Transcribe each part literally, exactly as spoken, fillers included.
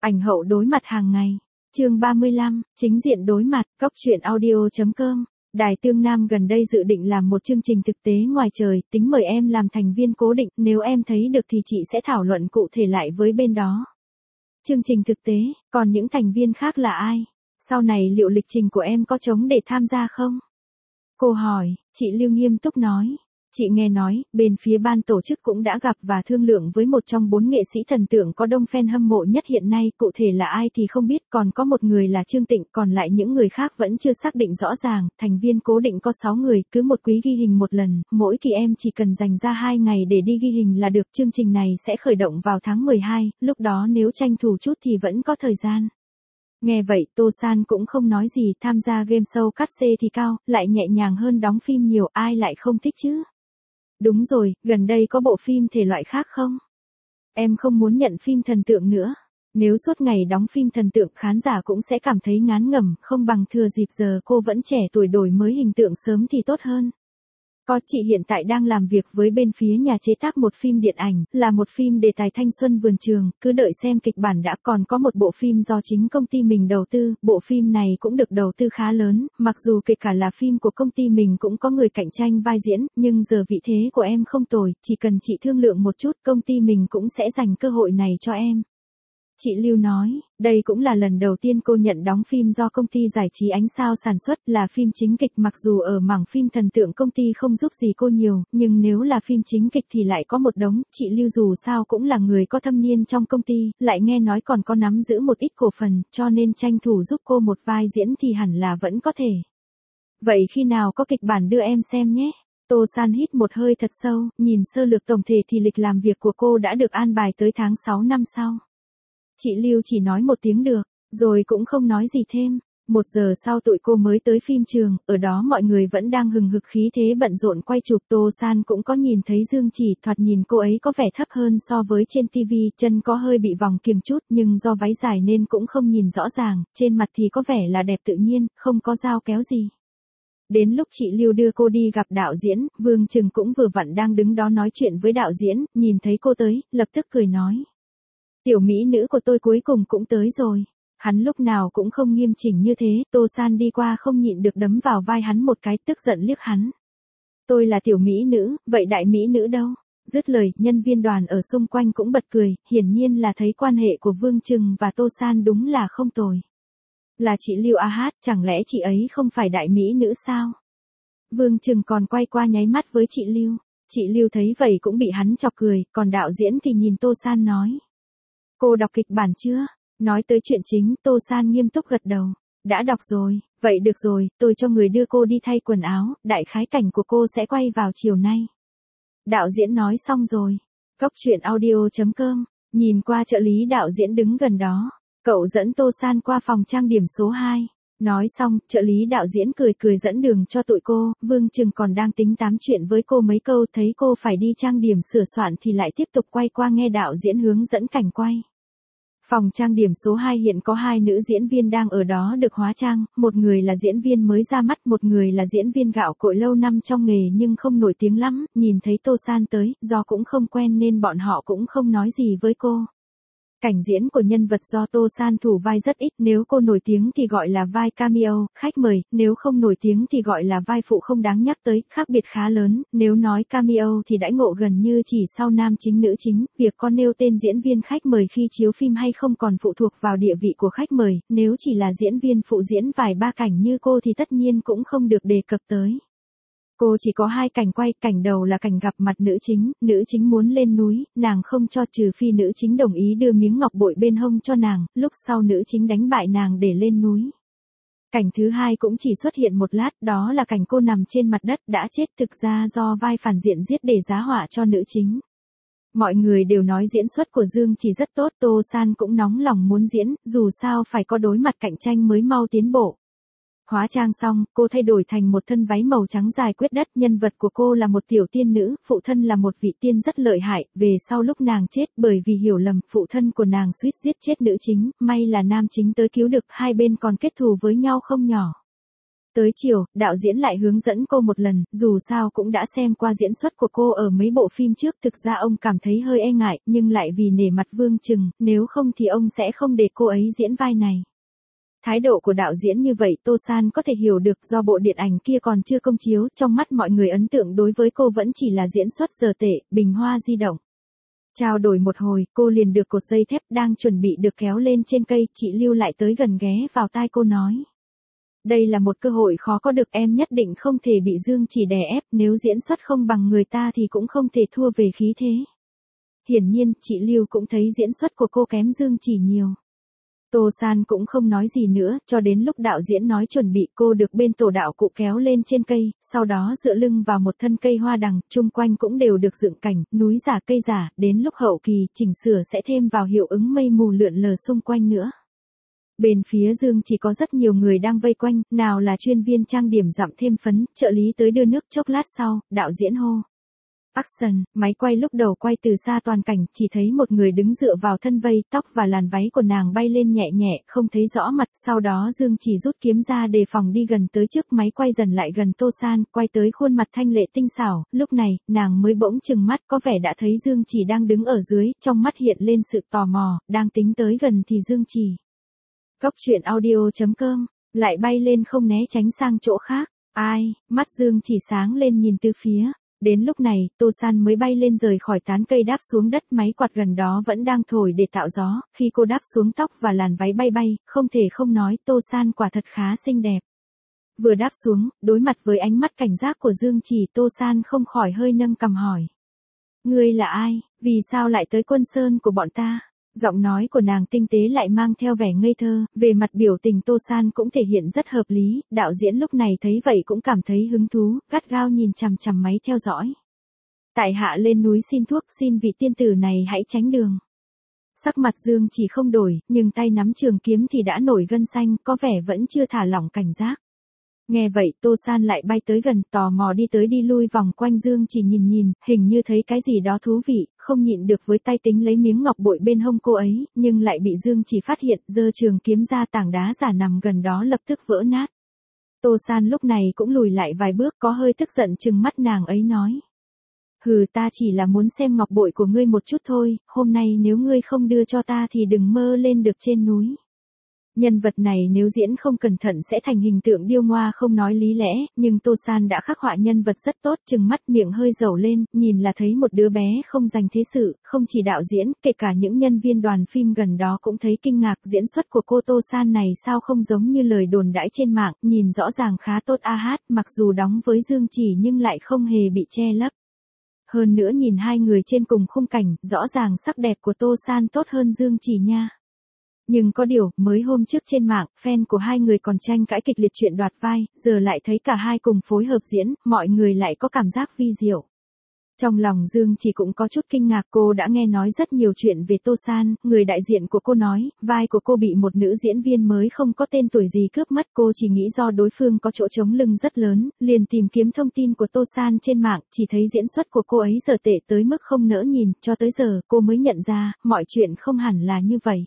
Ảnh hậu đối mặt hàng ngày. Chương ba mươi lăm, chính diện đối mặt, Cóc truyện audio chấm com. Đài Tương Nam gần đây dự định làm một chương trình thực tế ngoài trời, tính mời em làm thành viên cố định, nếu em thấy được thì chị sẽ thảo luận cụ thể lại với bên đó. Chương trình thực tế, còn những thành viên khác là ai? Sau này liệu lịch trình của em có trống để tham gia không? Cô hỏi, chị Lưu nghiêm túc nói. Chị nghe nói, bên phía ban tổ chức cũng đã gặp và thương lượng với một trong bốn nghệ sĩ thần tượng có đông fan hâm mộ nhất hiện nay, cụ thể là ai thì không biết, còn có một người là Trương Tịnh, còn lại những người khác vẫn chưa xác định rõ ràng, thành viên cố định có sáu người, cứ một quý ghi hình một lần, mỗi kỳ em chỉ cần dành ra hai ngày để đi ghi hình là được, chương trình này sẽ khởi động vào tháng mười hai, lúc đó nếu tranh thủ chút thì vẫn có thời gian. Nghe vậy, Tô San cũng không nói gì, tham gia game show cát xê thì cao, lại nhẹ nhàng hơn đóng phim nhiều, ai lại không thích chứ? Đúng rồi, gần đây có bộ phim thể loại khác không? Em không muốn nhận phim thần tượng nữa. Nếu suốt ngày đóng phim thần tượng khán giả cũng sẽ cảm thấy ngán ngẩm, không bằng thừa dịp giờ cô vẫn trẻ tuổi đổi mới hình tượng sớm thì tốt hơn. Có, chị hiện tại đang làm việc với bên phía nhà chế tác một phim điện ảnh, là một phim đề tài thanh xuân vườn trường, cứ đợi xem kịch bản đã, còn có một bộ phim do chính công ty mình đầu tư, bộ phim này cũng được đầu tư khá lớn, mặc dù kể cả là phim của công ty mình cũng có người cạnh tranh vai diễn, nhưng giờ vị thế của em không tồi, chỉ cần chị thương lượng một chút, công ty mình cũng sẽ dành cơ hội này cho em. Chị Lưu nói, đây cũng là lần đầu tiên cô nhận đóng phim do công ty giải trí Ánh Sao sản xuất, là phim chính kịch, mặc dù ở mảng phim thần tượng công ty không giúp gì cô nhiều, nhưng nếu là phim chính kịch thì lại có một đống, chị Lưu dù sao cũng là người có thâm niên trong công ty, lại nghe nói còn có nắm giữ một ít cổ phần, cho nên tranh thủ giúp cô một vai diễn thì hẳn là vẫn có thể. Vậy khi nào có kịch bản đưa em xem nhé. Tô San hít một hơi thật sâu, nhìn sơ lược tổng thể thì lịch làm việc của cô đã được an bài tới tháng sáu năm sau. Chị Lưu chỉ nói một tiếng được, rồi cũng không nói gì thêm. Một giờ sau tụi cô mới tới phim trường, ở đó mọi người vẫn đang hừng hực khí thế bận rộn quay chụp. Tô San cũng có nhìn thấy Dương Chỉ, thoạt nhìn cô ấy có vẻ thấp hơn so với trên tivi, chân có hơi bị vòng kiềng chút nhưng do váy dài nên cũng không nhìn rõ ràng, trên mặt thì có vẻ là đẹp tự nhiên, không có dao kéo gì. Đến lúc chị Lưu đưa cô đi gặp đạo diễn, Vương Trừng cũng vừa vặn đang đứng đó nói chuyện với đạo diễn, nhìn thấy cô tới, lập tức cười nói. Tiểu mỹ nữ của tôi cuối cùng cũng tới rồi. Hắn lúc nào cũng không nghiêm chỉnh như thế, Tô San đi qua không nhịn được đấm vào vai hắn một cái, tức giận liếc hắn. Tôi là tiểu mỹ nữ, vậy đại mỹ nữ đâu? Dứt lời, nhân viên đoàn ở xung quanh cũng bật cười, hiển nhiên là thấy quan hệ của Vương Trừng và Tô San đúng là không tồi. Là chị Lưu A Hát, chẳng lẽ chị ấy không phải đại mỹ nữ sao? Vương Trừng còn quay qua nháy mắt với chị Lưu. Chị Lưu thấy vậy cũng bị hắn chọc cười, còn đạo diễn thì nhìn Tô San nói. Cô đọc kịch bản chưa? Nói tới chuyện chính, Tô San nghiêm túc gật đầu. Đã đọc rồi, vậy được rồi, tôi cho người đưa cô đi thay quần áo, đại khái cảnh của cô sẽ quay vào chiều nay. Đạo diễn nói xong rồi. Cóc truyện audio chấm com, nhìn qua trợ lý đạo diễn đứng gần đó. Cậu dẫn Tô San qua phòng trang điểm số hai. Nói xong, trợ lý đạo diễn cười cười dẫn đường cho tụi cô, Vương Trừng còn đang tính tám chuyện với cô mấy câu, thấy cô phải đi trang điểm sửa soạn thì lại tiếp tục quay qua nghe đạo diễn hướng dẫn cảnh quay. Phòng trang điểm số hai hiện có hai nữ diễn viên đang ở đó được hóa trang, một người là diễn viên mới ra mắt, một người là diễn viên gạo cội lâu năm trong nghề nhưng không nổi tiếng lắm, nhìn thấy Tô San tới, do cũng không quen nên bọn họ cũng không nói gì với cô. Cảnh diễn của nhân vật do Tô San thủ vai rất ít, nếu cô nổi tiếng thì gọi là vai cameo, khách mời, nếu không nổi tiếng thì gọi là vai phụ không đáng nhắc tới, khác biệt khá lớn, nếu nói cameo thì đãi ngộ gần như chỉ sau nam chính nữ chính, việc có nêu tên diễn viên khách mời khi chiếu phim hay không còn phụ thuộc vào địa vị của khách mời, nếu chỉ là diễn viên phụ diễn vài ba cảnh như cô thì tất nhiên cũng không được đề cập tới. Cô chỉ có hai cảnh quay, cảnh đầu là cảnh gặp mặt nữ chính, nữ chính muốn lên núi, nàng không cho trừ phi nữ chính đồng ý đưa miếng ngọc bội bên hông cho nàng, lúc sau nữ chính đánh bại nàng để lên núi. Cảnh thứ hai cũng chỉ xuất hiện một lát, đó là cảnh cô nằm trên mặt đất đã chết, thực ra do vai phản diện giết để giá họa cho nữ chính. Mọi người đều nói diễn xuất của Dương Chỉ rất tốt, Tô San cũng nóng lòng muốn diễn, dù sao phải có đối mặt cạnh tranh mới mau tiến bộ. Hóa trang xong, cô thay đổi thành một thân váy màu trắng dài quyết đất, nhân vật của cô là một tiểu tiên nữ, phụ thân là một vị tiên rất lợi hại, về sau lúc nàng chết, bởi vì hiểu lầm, phụ thân của nàng suýt giết chết nữ chính, may là nam chính tới cứu được, hai bên còn kết thù với nhau không nhỏ. Tới chiều, đạo diễn lại hướng dẫn cô một lần, dù sao cũng đã xem qua diễn xuất của cô ở mấy bộ phim trước, thực ra ông cảm thấy hơi e ngại, nhưng lại vì nể mặt Vương Trừng, nếu không thì ông sẽ không để cô ấy diễn vai này. Thái độ của đạo diễn như vậy Tô San có thể hiểu được, do bộ điện ảnh kia còn chưa công chiếu, trong mắt mọi người ấn tượng đối với cô vẫn chỉ là diễn xuất dở tệ, bình hoa di động. Trao đổi một hồi, cô liền được cột dây thép đang chuẩn bị được kéo lên trên cây, chị Lưu lại tới gần ghé vào tai cô nói. Đây là một cơ hội khó có được, em nhất định không thể bị Dương Chỉ đè ép, nếu diễn xuất không bằng người ta thì cũng không thể thua về khí thế. Hiển nhiên, chị Lưu cũng thấy diễn xuất của cô kém Dương Chỉ nhiều. Tô San cũng không nói gì nữa, cho đến lúc đạo diễn nói chuẩn bị, cô được bên tổ đạo cụ kéo lên trên cây, sau đó dựa lưng vào một thân cây hoa đằng, chung quanh cũng đều được dựng cảnh, núi giả cây giả, đến lúc hậu kỳ, chỉnh sửa sẽ thêm vào hiệu ứng mây mù lượn lờ xung quanh nữa. Bên phía Dương chỉ có rất nhiều người đang vây quanh, nào là chuyên viên trang điểm dặm thêm phấn, trợ lý tới đưa nước, chốc lát sau, đạo diễn hô. Action, máy quay lúc đầu quay từ xa toàn cảnh, chỉ thấy một người đứng dựa vào thân vây, tóc và làn váy của nàng bay lên nhẹ nhẹ, không thấy rõ mặt, sau đó Dương chỉ rút kiếm ra đề phòng đi gần tới trước, máy quay dần lại gần Tô San, quay tới khuôn mặt thanh lệ tinh xảo, lúc này, nàng mới bỗng chừng mắt, có vẻ đã thấy Dương chỉ đang đứng ở dưới, trong mắt hiện lên sự tò mò, đang tính tới gần thì Dương chỉ. Cốc truyện audio chấm com, lại bay lên không né tránh sang chỗ khác, ai, mắt Dương chỉ sáng lên nhìn từ phía. Đến lúc này, Tô San mới bay lên rời khỏi tán cây đáp xuống đất, máy quạt gần đó vẫn đang thổi để tạo gió, khi cô đáp xuống tóc và làn váy bay bay, không thể không nói, Tô San quả thật khá xinh đẹp. Vừa đáp xuống, đối mặt với ánh mắt cảnh giác của Dương Chỉ, Tô San không khỏi hơi nâng cằm hỏi. Ngươi là ai, vì sao lại tới Quân Sơn của bọn ta? Giọng nói của nàng tinh tế lại mang theo vẻ ngây thơ, về mặt biểu tình Tô San cũng thể hiện rất hợp lý, đạo diễn lúc này thấy vậy cũng cảm thấy hứng thú, gắt gao nhìn chằm chằm máy theo dõi. Tại hạ lên núi xin thuốc, xin vị tiên tử này hãy tránh đường. Sắc mặt Dương chỉ không đổi, nhưng tay nắm trường kiếm thì đã nổi gân xanh, có vẻ vẫn chưa thả lỏng cảnh giác. Nghe vậy Tô San lại bay tới gần, tò mò đi tới đi lui vòng quanh Dương chỉ nhìn nhìn, hình như thấy cái gì đó thú vị, không nhịn được với tay tính lấy miếng ngọc bội bên hông cô ấy, nhưng lại bị Dương chỉ phát hiện, giơ trường kiếm ra, tảng đá giả nằm gần đó lập tức vỡ nát. Tô San lúc này cũng lùi lại vài bước, có hơi tức giận trừng mắt nàng ấy nói. Hừ, ta chỉ là muốn xem ngọc bội của ngươi một chút thôi, hôm nay nếu ngươi không đưa cho ta thì đừng mơ lên được trên núi. Nhân vật này nếu diễn không cẩn thận sẽ thành hình tượng điêu ngoa không nói lý lẽ, nhưng Tô San đã khắc họa nhân vật rất tốt, trừng mắt miệng hơi dầu lên, nhìn là thấy một đứa bé không dành thế sự, không chỉ đạo diễn, kể cả những nhân viên đoàn phim gần đó cũng thấy kinh ngạc, diễn xuất của cô Tô San này sao không giống như lời đồn đãi trên mạng, nhìn rõ ràng khá tốt a hát, mặc dù đóng với Dương Chỉ nhưng lại không hề bị che lấp. Hơn nữa nhìn hai người trên cùng khung cảnh, rõ ràng sắc đẹp của Tô San tốt hơn Dương Chỉ nha. Nhưng có điều, mới hôm trước trên mạng, fan của hai người còn tranh cãi kịch liệt chuyện đoạt vai, giờ lại thấy cả hai cùng phối hợp diễn, mọi người lại có cảm giác vi diệu. Trong lòng Dương chỉ cũng có chút kinh ngạc, cô đã nghe nói rất nhiều chuyện về Tô San, người đại diện của cô nói, vai của cô bị một nữ diễn viên mới không có tên tuổi gì cướp mất, cô chỉ nghĩ do đối phương có chỗ trống lưng rất lớn, liền tìm kiếm thông tin của Tô San trên mạng, chỉ thấy diễn xuất của cô ấy dở tệ tới mức không nỡ nhìn, cho tới giờ, cô mới nhận ra, mọi chuyện không hẳn là như vậy.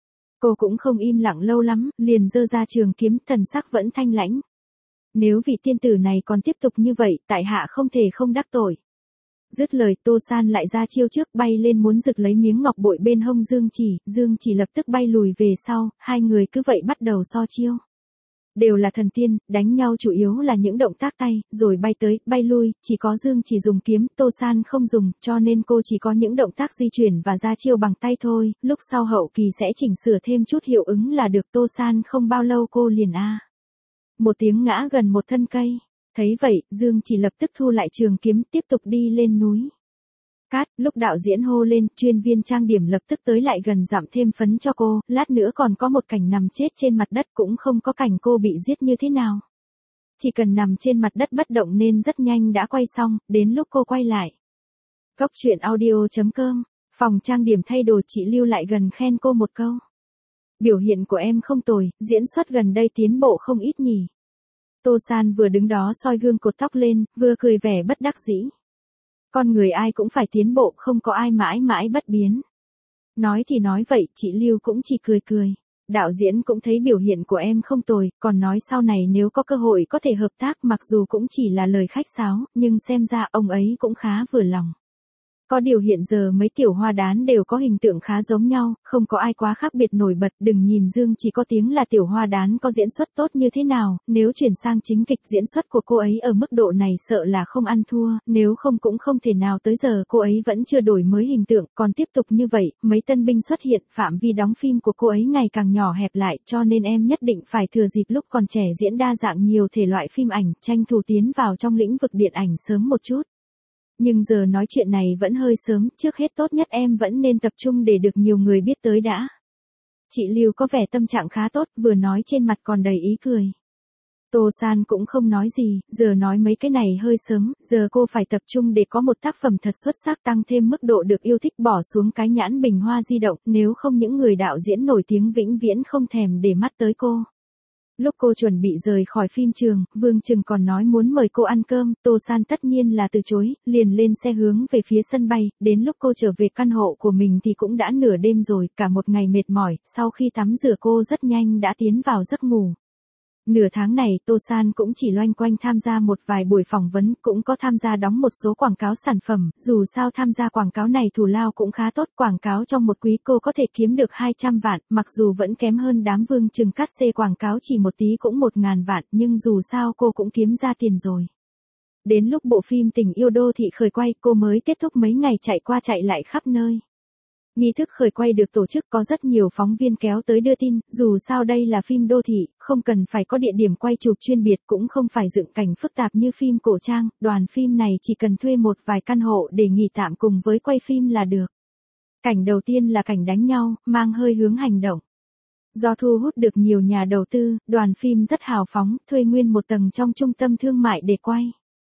Cô cũng không im lặng lâu lắm, liền giơ ra trường kiếm, thần sắc vẫn thanh lãnh. Nếu vị tiên tử này còn tiếp tục như vậy, tại hạ không thể không đắc tội. Dứt lời Tô San lại ra chiêu trước, bay lên muốn giật lấy miếng ngọc bội bên hông Dương Chỉ, Dương Chỉ lập tức bay lùi về sau, hai người cứ vậy bắt đầu so chiêu. Đều là thần tiên, đánh nhau chủ yếu là những động tác tay, rồi bay tới, bay lui, chỉ có Dương Chỉ dùng kiếm, Tô San không dùng, cho nên cô chỉ có những động tác di chuyển và ra chiêu bằng tay thôi, lúc sau hậu kỳ sẽ chỉnh sửa thêm chút hiệu ứng là được. Tô San không bao lâu cô liền a. Một tiếng ngã gần một thân cây, thấy vậy, Dương Chỉ lập tức thu lại trường kiếm, tiếp tục đi lên núi. Cát, lúc đạo diễn hô lên, chuyên viên trang điểm lập tức tới lại gần dặm thêm phấn cho cô, lát nữa còn có một cảnh nằm chết trên mặt đất, cũng không có cảnh cô bị giết như thế nào. Chỉ cần nằm trên mặt đất bất động nên rất nhanh đã quay xong, đến lúc cô quay lại. Cốc truyện audio chấm com, phòng trang điểm thay đồ, chị Lưu lại gần khen cô một câu. Biểu hiện của em không tồi, diễn xuất gần đây tiến bộ không ít nhỉ. Tô San vừa đứng đó soi gương cột tóc lên, vừa cười vẻ bất đắc dĩ. Con người ai cũng phải tiến bộ, không có ai mãi mãi bất biến. Nói thì nói vậy, chị Lưu cũng chỉ cười cười. đạo diễn cũng thấy biểu hiện của em không tồi, còn nói sau này nếu có cơ hội có thể hợp tác, mặc dù cũng chỉ là lời khách sáo, nhưng xem ra ông ấy cũng khá vừa lòng. Có điều hiện giờ mấy tiểu hoa đán đều có hình tượng khá giống nhau, không có ai quá khác biệt nổi bật, đừng nhìn Dương Chỉ có tiếng là tiểu hoa đán có diễn xuất tốt như thế nào, nếu chuyển sang chính kịch diễn xuất của cô ấy ở mức độ này sợ là không ăn thua, nếu không cũng không thể nào tới giờ cô ấy vẫn chưa đổi mới hình tượng, còn tiếp tục như vậy, mấy tân binh xuất hiện, phạm vi đóng phim của cô ấy ngày càng nhỏ hẹp lại, cho nên em nhất định phải thừa dịp lúc còn trẻ diễn đa dạng nhiều thể loại phim ảnh, tranh thủ tiến vào trong lĩnh vực điện ảnh sớm một chút. Nhưng giờ nói chuyện này vẫn hơi sớm, trước hết tốt nhất em vẫn nên tập trung để được nhiều người biết tới đã. Chị Lưu có vẻ tâm trạng khá tốt, vừa nói trên mặt còn đầy ý cười. Tô San cũng không nói gì, giờ nói mấy cái này hơi sớm, giờ cô phải tập trung để có một tác phẩm thật xuất sắc tăng thêm mức độ được yêu thích, bỏ xuống cái nhãn bình hoa di động, nếu không những người đạo diễn nổi tiếng vĩnh viễn không thèm để mắt tới cô. Lúc cô chuẩn bị rời khỏi phim trường, Vương Trừng còn nói muốn mời cô ăn cơm, Tô San tất nhiên là từ chối, liền lên xe hướng về phía sân bay, đến lúc cô trở về căn hộ của mình thì cũng đã nửa đêm rồi, cả một ngày mệt mỏi, sau khi tắm rửa cô rất nhanh đã tiến vào giấc ngủ. Nửa tháng này Tô San cũng chỉ loanh quanh tham gia một vài buổi phỏng vấn, cũng có tham gia đóng một số quảng cáo sản phẩm, dù sao tham gia quảng cáo này thù lao cũng khá tốt, quảng cáo trong một quý cô có thể kiếm được hai trăm vạn, mặc dù vẫn kém hơn đám Vương Trừng cắt xê quảng cáo chỉ một tí cũng một ngàn vạn, nhưng dù sao cô cũng kiếm ra tiền rồi. Đến lúc bộ phim Tình yêu đô thị khởi quay, cô mới kết thúc mấy ngày chạy qua chạy lại khắp nơi. Nghi thức khởi quay được tổ chức có rất nhiều phóng viên kéo tới đưa tin, dù sao đây là phim đô thị, không cần phải có địa điểm quay chụp chuyên biệt, cũng không phải dựng cảnh phức tạp như phim cổ trang, đoàn phim này chỉ cần thuê một vài căn hộ để nghỉ tạm cùng với quay phim là được. Cảnh đầu tiên là cảnh đánh nhau, mang hơi hướng hành động. Do thu hút được nhiều nhà đầu tư, đoàn phim rất hào phóng, thuê nguyên một tầng trong trung tâm thương mại để quay.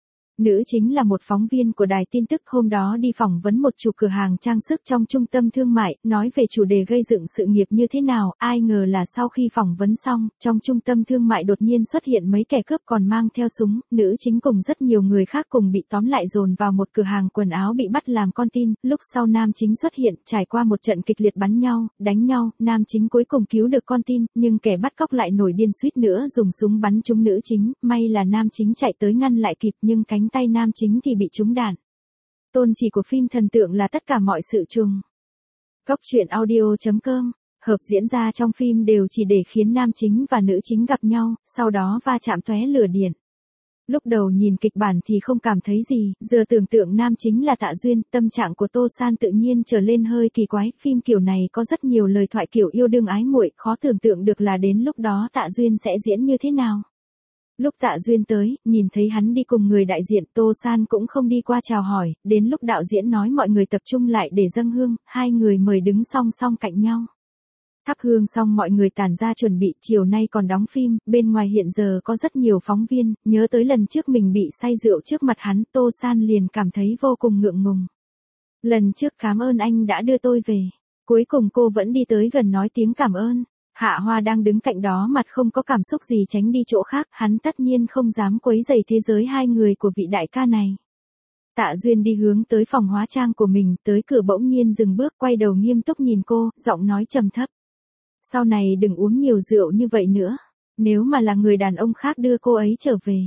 Nữ chính là một phóng viên của đài tin tức, hôm đó đi phỏng vấn một chủ cửa hàng trang sức trong trung tâm thương mại, nói về chủ đề gây dựng sự nghiệp như thế nào, ai ngờ là sau khi phỏng vấn xong, trong trung tâm thương mại đột nhiên xuất hiện mấy kẻ cướp còn mang theo súng, nữ chính cùng rất nhiều người khác cùng bị tóm lại dồn vào một cửa hàng quần áo bị bắt làm con tin, lúc sau nam chính xuất hiện, trải qua một trận kịch liệt bắn nhau, đánh nhau, nam chính cuối cùng cứu được con tin, nhưng kẻ bắt cóc lại nổi điên suýt nữa dùng súng bắn trúng nữ chính, may là nam chính chạy tới ngăn lại kịp nhưng cánh tay nam chính thì bị trúng đạn. Tôn chỉ của phim thần tượng là tất cả mọi sự trùng. Góc truyện audio chấm com, hợp diễn ra trong phim đều chỉ để khiến nam chính và nữ chính gặp nhau, sau đó va chạm tóe lửa điện. Lúc đầu nhìn kịch bản thì không cảm thấy gì, giờ tưởng tượng nam chính là Tạ Duyên, tâm trạng của Tô San tự nhiên trở lên hơi kỳ quái, phim kiểu này có rất nhiều lời thoại kiểu yêu đương ái muội, khó tưởng tượng được là đến lúc đó Tạ Duyên sẽ diễn như thế nào. Lúc Tạ Duyên tới, nhìn thấy hắn đi cùng người đại diện, Tô San cũng không đi qua chào hỏi, đến lúc đạo diễn nói mọi người tập trung lại để dâng hương, hai người mời đứng song song cạnh nhau. Thắp hương xong mọi người tản ra chuẩn bị, chiều nay còn đóng phim, bên ngoài hiện giờ có rất nhiều phóng viên, nhớ tới lần trước mình bị say rượu trước mặt hắn, Tô San liền cảm thấy vô cùng ngượng ngùng. Lần trước cảm ơn anh đã đưa tôi về, cuối cùng cô vẫn đi tới gần nói tiếng cảm ơn. Hạ Hoa đang đứng cạnh đó mặt không có cảm xúc gì tránh đi chỗ khác, hắn tất nhiên không dám quấy rầy thế giới hai người của vị đại ca này. Tạ Duyên đi hướng tới phòng hóa trang của mình, tới cửa bỗng nhiên dừng bước, quay đầu nghiêm túc nhìn cô, giọng nói trầm thấp. Sau này đừng uống nhiều rượu như vậy nữa, nếu mà là người đàn ông khác đưa cô ấy trở về.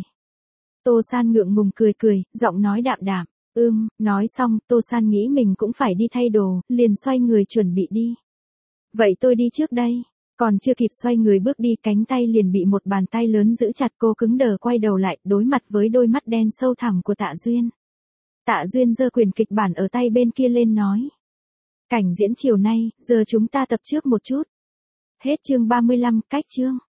Tô San ngượng ngùng cười cười, giọng nói đạm đạm, ưm, nói xong, Tô San nghĩ mình cũng phải đi thay đồ, liền xoay người chuẩn bị đi. Vậy tôi đi trước đây. Còn chưa kịp xoay người bước đi, cánh tay liền bị một bàn tay lớn giữ chặt, cô cứng đờ quay đầu lại, đối mặt với đôi mắt đen sâu thẳm của Tạ Duyên. Tạ Duyên giơ quyển kịch bản ở tay bên kia lên nói. Cảnh diễn chiều nay, giờ chúng ta tập trước một chút. Hết chương ba mươi lăm, cách chương.